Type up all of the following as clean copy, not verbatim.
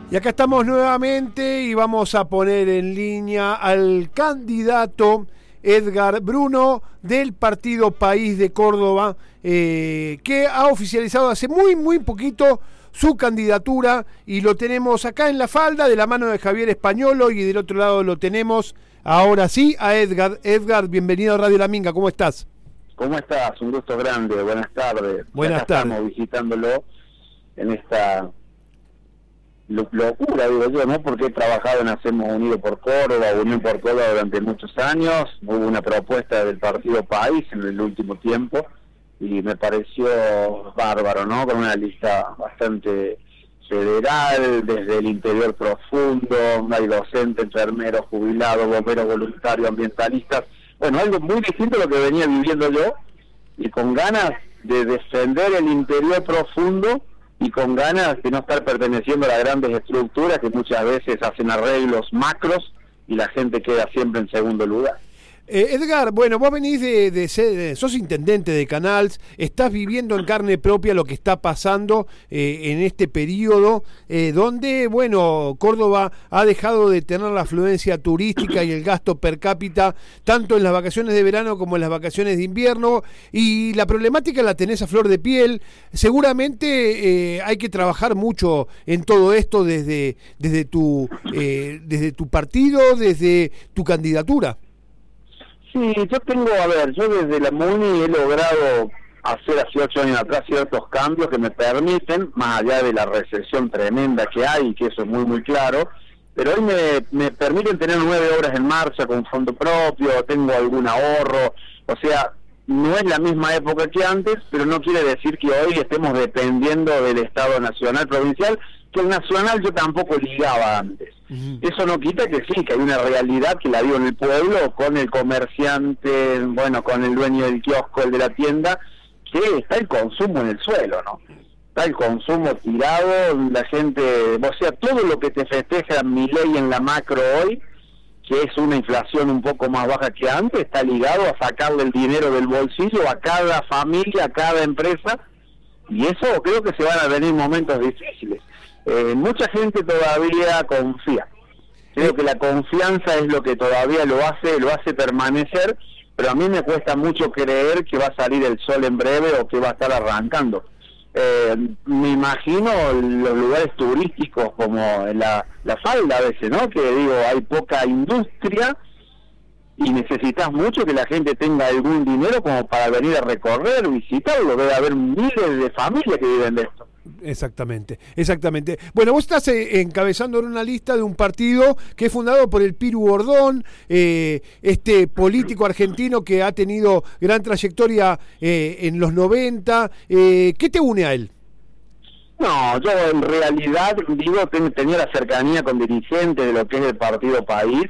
Y acá estamos nuevamente y vamos a poner en línea al candidato Edgar Bruno del partido País de Córdoba, que ha oficializado hace muy poquito su candidatura y lo tenemos acá en la falda de la mano de Javier Españolo y del otro lado lo tenemos ahora sí a Edgar. Edgar, bienvenido a Radio La Minga, ¿cómo estás? ¿Cómo estás? Un gusto grande, buenas tardes. Buenas tardes. Estamos visitándolo en esta locura, digo yo, ¿no? Porque he trabajado en Hacemos Unido por Córdoba, Unión por Córdoba durante muchos años. Hubo una propuesta del partido País en el último tiempo y me pareció bárbaro, ¿no? Con una lista bastante federal, desde el interior profundo, hay docentes, enfermeros, jubilados, bomberos voluntarios, ambientalistas. Bueno, algo muy distinto a lo que venía viviendo yo, y con ganas de defender el interior profundo y con ganas de no estar perteneciendo a las grandes estructuras que muchas veces hacen arreglos macros y la gente queda siempre en segundo lugar. Edgar, bueno, vos venís de ser, sos intendente de Canals, estás viviendo en carne propia lo que está pasando en este periodo, donde, bueno, Córdoba ha dejado de tener la afluencia turística y el gasto per cápita, tanto en las vacaciones de verano como en las vacaciones de invierno, y la problemática la tenés a flor de piel. Seguramente hay que trabajar mucho en todo esto desde tu partido, desde tu candidatura. Sí, yo desde la MUNI he logrado hacer hace 8 años atrás ciertos cambios que me permiten, más allá de la recesión tremenda que hay, y que eso es muy claro, pero hoy me permiten tener 9 obras en marcha con fondo propio, tengo algún ahorro, o sea, no es la misma época que antes, pero no quiere decir que hoy estemos dependiendo del Estado nacional, provincial, que el nacional yo tampoco ligaba antes. Eso no quita que sí, que hay una realidad que la vivo en el pueblo, con el comerciante, bueno, con el dueño del kiosco, el de la tienda, que está el consumo en el suelo, ¿no? Está el consumo tirado, la gente, o sea, todo lo que te festeja Milei en la macro hoy, que es una inflación un poco más baja que antes, está ligado a sacarle el dinero del bolsillo a cada familia, a cada empresa, y eso creo que se van a venir momentos difíciles. Mucha gente todavía confía. Creo que la confianza es lo que todavía lo hace permanecer, pero a mí me cuesta mucho creer que va a salir el sol en breve o que va a estar arrancando. Me imagino los lugares turísticos como la falda a veces, ¿no? Que digo, hay poca industria y necesitas mucho que la gente tenga algún dinero como para venir a recorrer, visitarlo. Debe haber miles de familias que viven de esto. Exactamente. Bueno, vos estás encabezando en una lista de un partido que es fundado por el Piru Bordón, este político argentino que ha tenido gran trayectoria en los 90. ¿Qué te une a él? No, yo en realidad digo, tenía la cercanía con dirigentes de lo que es el partido País,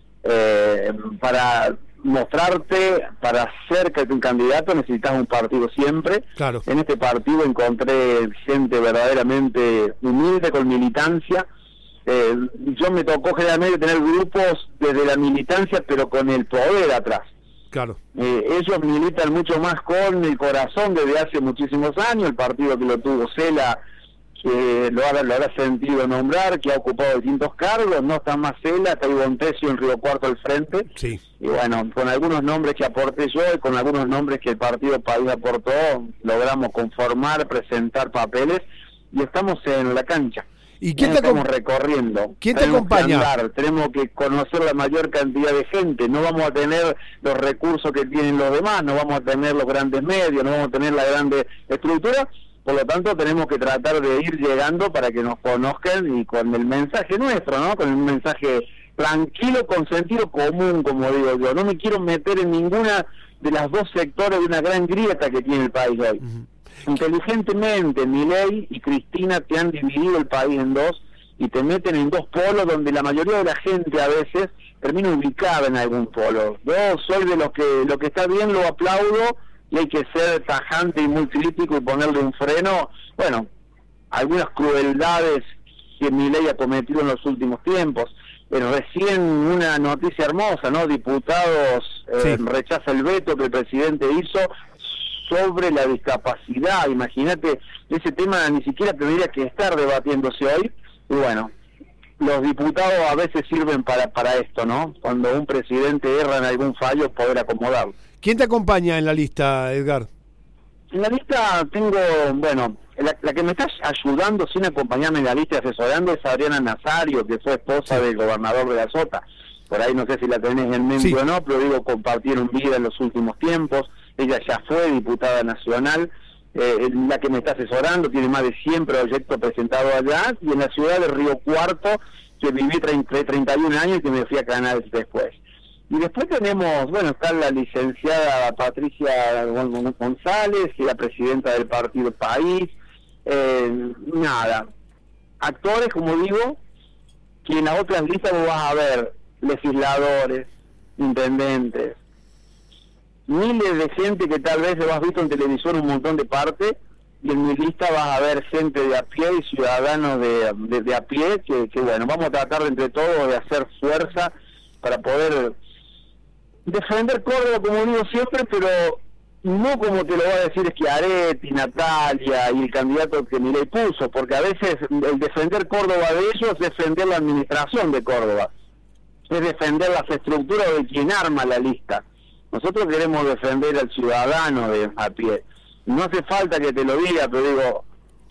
para mostrarte, para ser un candidato necesitas un partido siempre. Claro. En este partido encontré gente verdaderamente humilde, con militancia. Yo me tocó generalmente tener grupos desde la militancia, pero con el poder atrás. Claro. Ellos militan mucho más con el corazón desde hace muchísimos años. El partido que lo tuvo Cela, que lo habrá sentido nombrar, que ha ocupado distintos cargos, no está más Cela, está Ibontesio en Río Cuarto al frente. Sí. Y bueno, con algunos nombres que aporté yo y con algunos nombres que el partido País aportó, logramos conformar, presentar papeles y estamos en la cancha. ¿Y quién estamos recorriendo? ¿Quién te acompaña? Tenemos que conocer la mayor cantidad de gente, no vamos a tener los recursos que tienen los demás, no vamos a tener los grandes medios, no vamos a tener la grande estructura. Por lo tanto, tenemos que tratar de ir llegando para que nos conozcan y con el mensaje nuestro, ¿no? Con el mensaje tranquilo, con sentido común, como digo yo. No me quiero meter en ninguna de las dos sectores de una gran grieta que tiene el país hoy. Inteligentemente, Milei y Cristina te han dividido el país en dos y te meten en dos polos donde la mayoría de la gente a veces termina ubicada en algún polo. Yo soy de los que lo que está bien lo aplaudo, y hay que ser tajante y muy crítico y ponerle un freno. Bueno, algunas crueldades que Milei ha cometido en los últimos tiempos. Pero recién una noticia hermosa, ¿no? Diputados rechaza el veto que el presidente hizo sobre la discapacidad. Imagínate, ese tema ni siquiera tendría que estar debatiéndose hoy. Y bueno, los diputados a veces sirven para esto, ¿no? Cuando un presidente erra en algún fallo, poder acomodarlo. ¿Quién te acompaña en la lista, Edgar? En la lista tengo, bueno, la que me está ayudando sin acompañarme en la lista y asesorando es Adriana Nazario, que fue esposa del gobernador de la Sota. Por ahí no sé si la tenés en mente o no, pero digo, compartieron vida en los últimos tiempos. Ella ya fue diputada nacional. La que me está asesorando tiene más de 100 proyectos presentados allá, y en la ciudad de Río Cuarto, que viví 31 años y que me fui a Canales después. Y después tenemos, bueno, está la licenciada Patricia González, que es la presidenta del partido País. Nada, actores, como digo, que en las otras listas vos vas a ver legisladores, intendentes, miles de gente que tal vez lo has visto en televisión un montón de partes, y en mi lista vas a ver gente de a pie y ciudadanos de a pie, que bueno, vamos a tratar entre todos de hacer fuerza para poder defender Córdoba, como digo siempre, pero no como te lo va a decir Schiaretti, Natalia y el candidato que Milei puso, porque a veces el defender Córdoba de ellos es defender la administración de Córdoba, es defender las estructuras de quien arma la lista. Nosotros queremos defender al ciudadano de a pie. No hace falta que te lo diga, pero digo,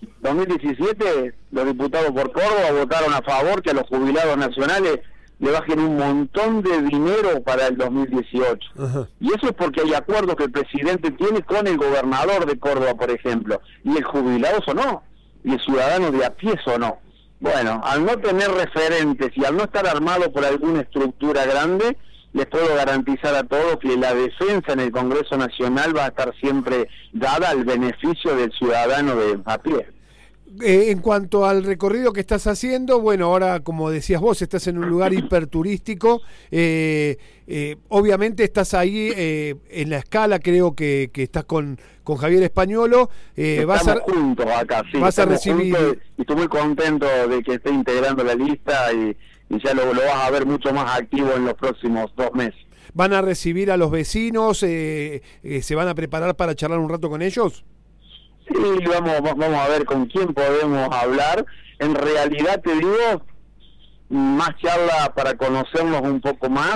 2017 los diputados por Córdoba votaron a favor que a los jubilados nacionales le bajen un montón de dinero para el 2018. Ajá. Y eso es porque hay acuerdos que el presidente tiene con el gobernador de Córdoba, por ejemplo, y el jubilado o no, y el ciudadano de a pie o no. Bueno, al no tener referentes y al no estar armado por alguna estructura grande, les puedo garantizar a todos que la defensa en el Congreso Nacional va a estar siempre dada al beneficio del ciudadano de a pie. En cuanto al recorrido que estás haciendo, bueno, ahora como decías vos, estás en un lugar hiperturístico, obviamente estás ahí en la escala, creo que estás con Javier Españolo. Estamos juntos acá, sí, vas a recibir... y estoy muy contento de que esté integrando la lista y ya lo vas a ver mucho más activo en los próximos 2 meses. ¿Van a recibir a los vecinos? ¿Se van a preparar para charlar un rato con ellos? Sí, vamos a ver con quién podemos hablar. En realidad te digo, más charla para conocernos un poco más.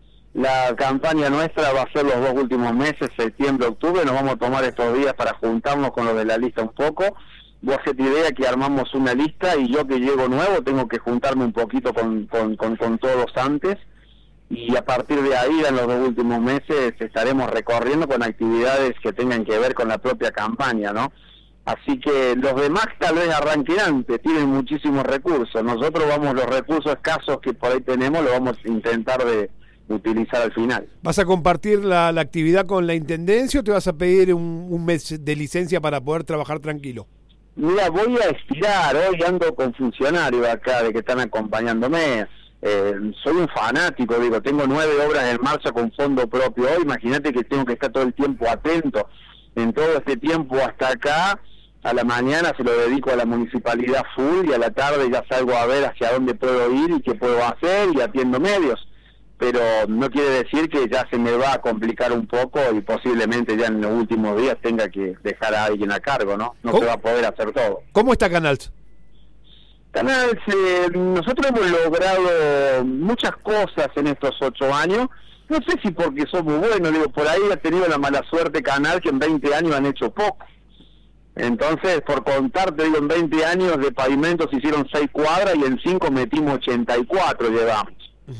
La campaña nuestra va a ser los 2 últimos meses, septiembre, octubre. Nos vamos a tomar estos días para juntarnos con los de la lista un poco. Vos hacete idea que armamos una lista y yo que llego nuevo tengo que juntarme un poquito con todos antes. Y a partir de ahí, en los 2 últimos meses, estaremos recorriendo con actividades que tengan que ver con la propia campaña, ¿no? Así que los demás tal vez arranquen antes, tienen muchísimos recursos. Nosotros los recursos escasos que por ahí tenemos, los vamos a intentar de utilizar al final. ¿Vas a compartir la actividad con la Intendencia o te vas a pedir un mes de licencia para poder trabajar tranquilo? Mira, voy a estirar, hoy ando con funcionarios acá de que están acompañándome. Soy un fanático, digo, tengo 9 obras en marcha con fondo propio hoy, imagínate que tengo que estar todo el tiempo atento. En todo este tiempo hasta acá, a la mañana se lo dedico a la municipalidad full y a la tarde ya salgo a ver hacia dónde puedo ir y qué puedo hacer y atiendo medios. Pero no quiere decir que ya se me va a complicar un poco y posiblemente ya en los últimos días tenga que dejar a alguien a cargo, ¿no? No se va a poder hacer todo. ¿Cómo está Canals? Canals, nosotros hemos logrado muchas cosas en estos 8 años. No sé si porque somos buenos, digo, por ahí ha tenido la mala suerte Canal que en 20 años han hecho poco. Entonces, por contarte, digo, en 20 años de pavimento se hicieron 6 cuadras y en 5 metimos 84, llevamos.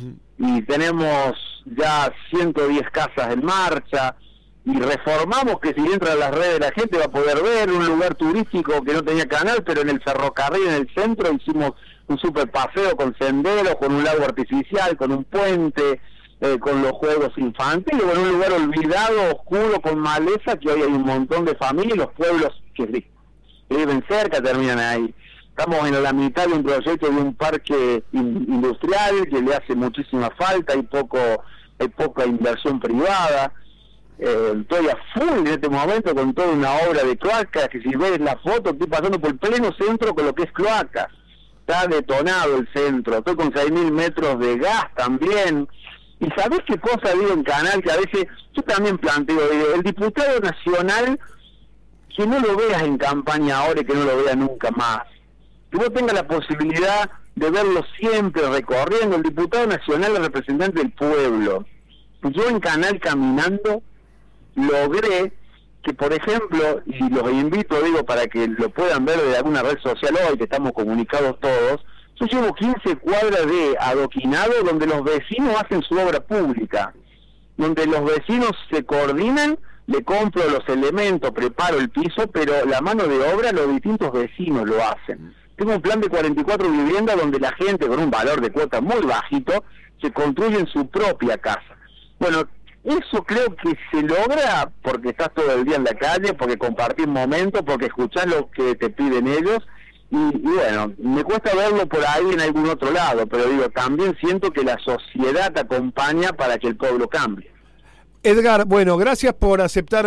Y tenemos ya 110 casas en marcha y reformamos que si entra a las redes la gente va a poder ver un lugar turístico que no tenía canal, pero en el ferrocarril, en el centro, hicimos un super paseo con senderos, con un lago artificial, con un puente, con los juegos infantiles, con un lugar olvidado, oscuro, con maleza, que hoy hay un montón de familias, los pueblos que viven cerca terminan ahí. Estamos en la mitad de un proyecto de un parque industrial que le hace muchísima falta, hay poca inversión privada. Estoy a full en este momento con toda una obra de cloacas, que si ves la foto, estoy pasando por el pleno centro con lo que es cloacas. Está detonado el centro, estoy con 6.000 metros de gas también. Y ¿sabés qué cosa digo en Canal? Que a veces yo también planteo, el diputado nacional, que no lo veas en campaña ahora y que no lo vea nunca más. Que vos tengas la posibilidad de verlo siempre recorriendo. El diputado nacional, el representante del pueblo. Yo en Canal Caminando logré que, por ejemplo, y los invito, digo, para que lo puedan ver de alguna red social hoy, que estamos comunicados todos, yo llevo 15 cuadras de adoquinado donde los vecinos hacen su obra pública, donde los vecinos se coordinan, le compro los elementos, preparo el piso, pero la mano de obra los distintos vecinos lo hacen. Tengo un plan de 44 viviendas donde la gente con un valor de cuota muy bajito se construye en su propia casa. Bueno, eso creo que se logra porque estás todo el día en la calle, porque compartís momentos, porque escuchás lo que te piden ellos, y bueno, me cuesta verlo por ahí en algún otro lado, pero digo, también siento que la sociedad te acompaña para que el pueblo cambie. Edgar, bueno, gracias por aceptar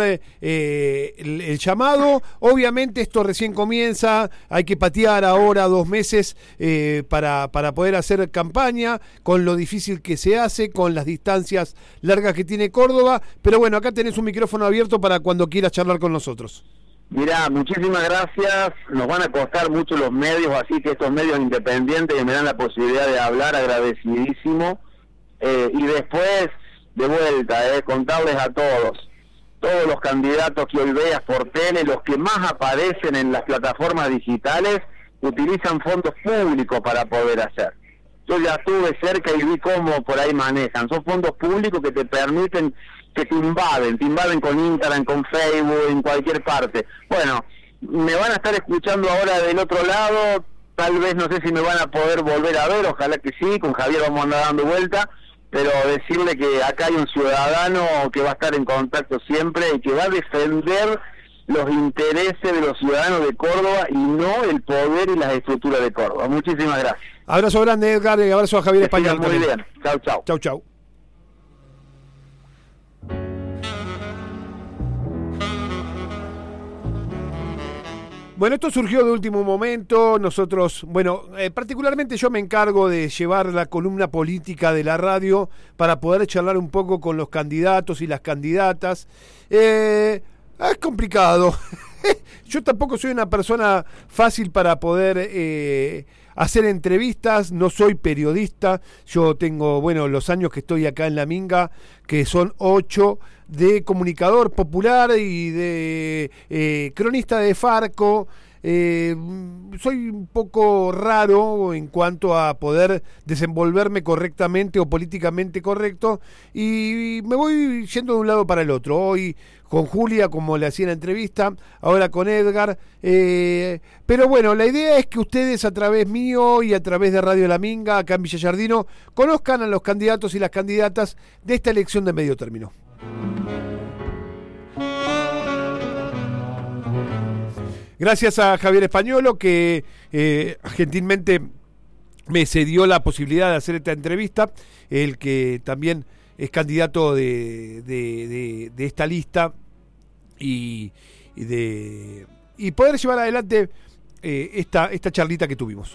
el llamado. Obviamente esto recién comienza, hay que patear ahora 2 meses para poder hacer campaña, con lo difícil que se hace, con las distancias largas que tiene Córdoba, pero bueno, acá tenés un micrófono abierto para cuando quieras charlar con nosotros. Mirá, muchísimas gracias, nos van a costar mucho los medios, así que estos medios independientes que me dan la posibilidad de hablar, agradecidísimo, y después, de vuelta, contarles a todos los candidatos que hoy veas por tele, los que más aparecen en las plataformas digitales, utilizan fondos públicos para poder hacer. Yo ya estuve cerca y vi cómo por ahí manejan, son fondos públicos que te permiten, que te invaden con Instagram, con Facebook, en cualquier parte. Bueno, me van a estar escuchando ahora del otro lado, tal vez no sé si me van a poder volver a ver, ojalá que sí, con Javier vamos a andar dando vuelta, pero decirle que acá hay un ciudadano que va a estar en contacto siempre y que va a defender los intereses de los ciudadanos de Córdoba y no el poder y las estructuras de Córdoba. Muchísimas gracias. Abrazo grande, Edgar, y abrazo a Javier Español. Muy bien. Chau, chau. Chau, chau. Bueno, esto surgió de último momento. Nosotros, bueno, particularmente yo me encargo de llevar la columna política de la radio para poder charlar un poco con los candidatos y las candidatas. Es complicado. Yo tampoco soy una persona fácil para poder hacer entrevistas, no soy periodista. Yo tengo, bueno, los años que estoy acá en La Minga, que son 8, de comunicador popular y de cronista de Farco. Soy un poco raro en cuanto a poder desenvolverme correctamente o políticamente correcto, y me voy yendo de un lado para el otro. Hoy con Julia, como le hacía la entrevista, ahora con Edgar, pero bueno, la idea es que ustedes, a través mío y a través de Radio La Minga, acá en Villa Giardino, conozcan a los candidatos y las candidatas de esta elección de medio término. Gracias a Javier Españolo, que gentilmente me cedió la posibilidad de hacer esta entrevista, el que también es candidato de esta lista, y poder llevar adelante esta charlita que tuvimos.